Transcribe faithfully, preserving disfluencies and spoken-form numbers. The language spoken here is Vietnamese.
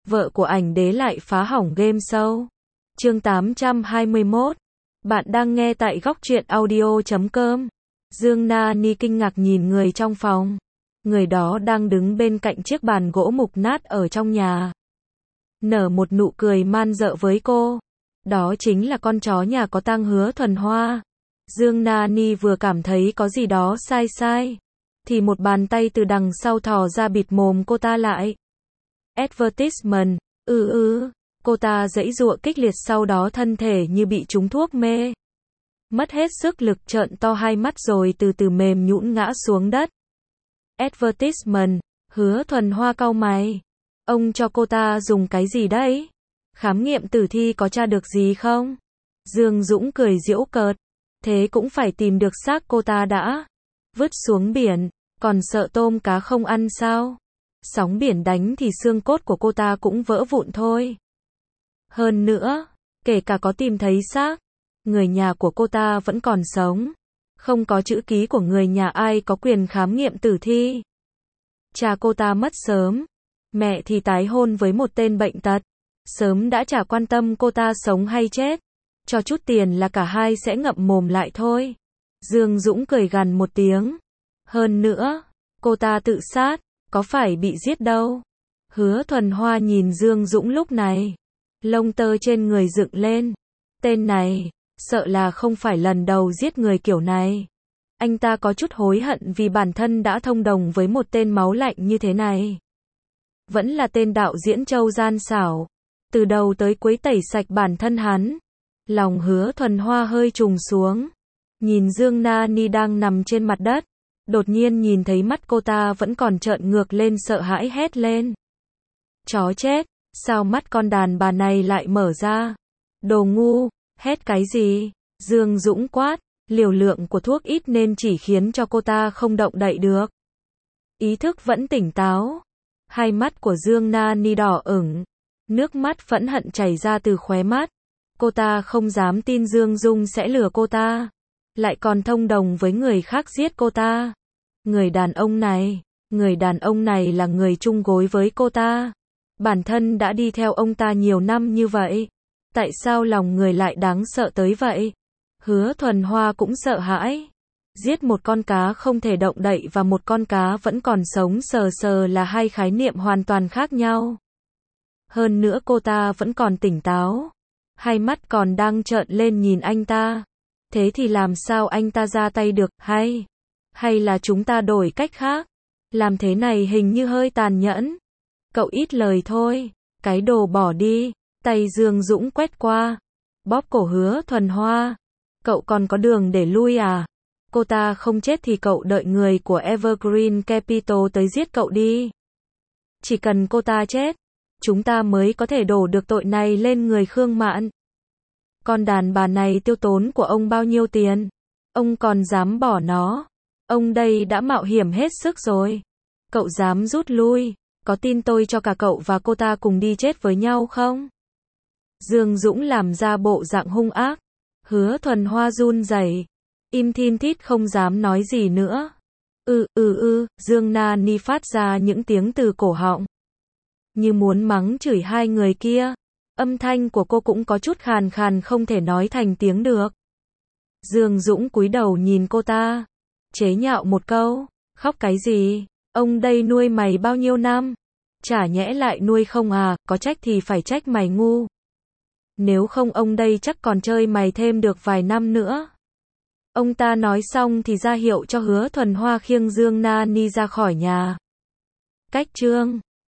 vợ của ảnh đế lại phá hỏng game show. Chương tám trăm hai mươi mốt. Bạn đang nghe tại góc truyện audio chấm com. Dương Na Ni kinh ngạc nhìn người trong phòng. Người đó đang đứng bên cạnh chiếc bàn gỗ mục nát ở trong nhà. Nở một nụ cười man dợ với cô. Đó chính là con chó nhà có tang Hứa Thuần Hoa. Dương Na Ni vừa cảm thấy có gì đó sai sai, thì một bàn tay từ đằng sau thò ra bịt mồm cô ta lại. Advertisement, ừ ừ, cô ta giãy giụa kịch liệt, sau đó thân thể như bị trúng thuốc mê. Mất hết sức lực trợn to hai mắt rồi từ từ mềm nhũn ngã xuống đất. Advertisement, Hứa Thuần Hoa cau mày. Ông cho cô ta dùng cái gì đấy? Khám nghiệm tử thi có tra được gì không? Dương Dũng cười giễu cợt. Thế cũng phải tìm được xác cô ta đã. Vứt xuống biển, còn sợ tôm cá không ăn sao? Sóng biển đánh thì xương cốt của cô ta cũng vỡ vụn thôi. Hơn nữa, kể cả có tìm thấy xác, người nhà của cô ta vẫn còn sống. Không có chữ ký của người nhà, ai có quyền khám nghiệm tử thi? Cha cô ta mất sớm, mẹ thì tái hôn với một tên bệnh tật. Sớm đã chả quan tâm cô ta sống hay chết. Cho chút tiền là cả hai sẽ ngậm mồm lại thôi. Dương Dũng cười gằn một tiếng. Hơn nữa, cô ta tự sát, có phải bị giết đâu. Hứa Thuần Hoa nhìn Dương Dũng lúc này. Lông tơ trên người dựng lên. Tên này, sợ là không phải lần đầu giết người kiểu này. Anh ta có chút hối hận vì bản thân đã thông đồng với một tên máu lạnh như thế này. Vẫn là tên đạo diễn Châu gian xảo. Từ đầu tới cuối tẩy sạch bản thân hắn. Lòng Hứa Thuần Hoa hơi trùng xuống. Nhìn Dương Na Ni đang nằm trên mặt đất. Đột nhiên nhìn thấy mắt cô ta vẫn còn trợn ngược lên, sợ hãi hét lên. Chó chết, sao mắt con đàn bà này lại mở ra? Đồ ngu, hét cái gì? Dương Dũng quát, liều lượng của thuốc ít nên chỉ khiến cho cô ta không động đậy được. Ý thức vẫn tỉnh táo. Hai mắt của Dương Na Ni đỏ ửng. Nước mắt phẫn hận chảy ra từ khóe mắt. Cô ta không dám tin Dương Dung sẽ lừa cô ta. Lại còn thông đồng với người khác giết cô ta. Người đàn ông này, người đàn ông này là người chung gối với cô ta. Bản thân đã đi theo ông ta nhiều năm như vậy. Tại sao lòng người lại đáng sợ tới vậy? Hứa Thuần Hoa cũng sợ hãi. Giết một con cá không thể động đậy và một con cá vẫn còn sống sờ sờ là hai khái niệm hoàn toàn khác nhau. Hơn nữa cô ta vẫn còn tỉnh táo. Hai mắt còn đang trợn lên nhìn anh ta. Thế thì làm sao anh ta ra tay được, hay? Hay là chúng ta đổi cách khác? Làm thế này hình như hơi tàn nhẫn. Cậu ít lời thôi. Cái đồ bỏ đi. Tay Dương Dũng quét qua. Bóp cổ Hứa Thuần Hoa. Cậu còn có đường để lui à? Cô ta không chết thì cậu đợi người của Evergreen Capital tới giết cậu đi. Chỉ cần cô ta chết, chúng ta mới có thể đổ được tội này lên người Khương Mạn. Con đàn bà này tiêu tốn của ông bao nhiêu tiền? Ông còn dám bỏ nó? Ông đây đã mạo hiểm hết sức rồi. Cậu dám rút lui? Có tin tôi cho cả cậu và cô ta cùng đi chết với nhau không? Dương Dũng làm ra bộ dạng hung ác. Hứa Thuần Hoa run rẩy, im thin thít không dám nói gì nữa. Ừ ừ ừ, Dương Na Ni phát ra những tiếng từ cổ họng. Như muốn mắng chửi hai người kia. Âm thanh của cô cũng có chút khàn khàn, không thể nói thành tiếng được. Dương Dũng cúi đầu nhìn cô ta. Chế nhạo một câu. Khóc cái gì? Ông đây nuôi mày bao nhiêu năm? Chả nhẽ lại nuôi không à? Có trách thì phải trách mày ngu. Nếu không ông đây chắc còn chơi mày thêm được vài năm nữa. Ông ta nói xong thì ra hiệu cho Hứa Thuần Hoa khiêng Dương Na Ni ra khỏi nhà. Cách chương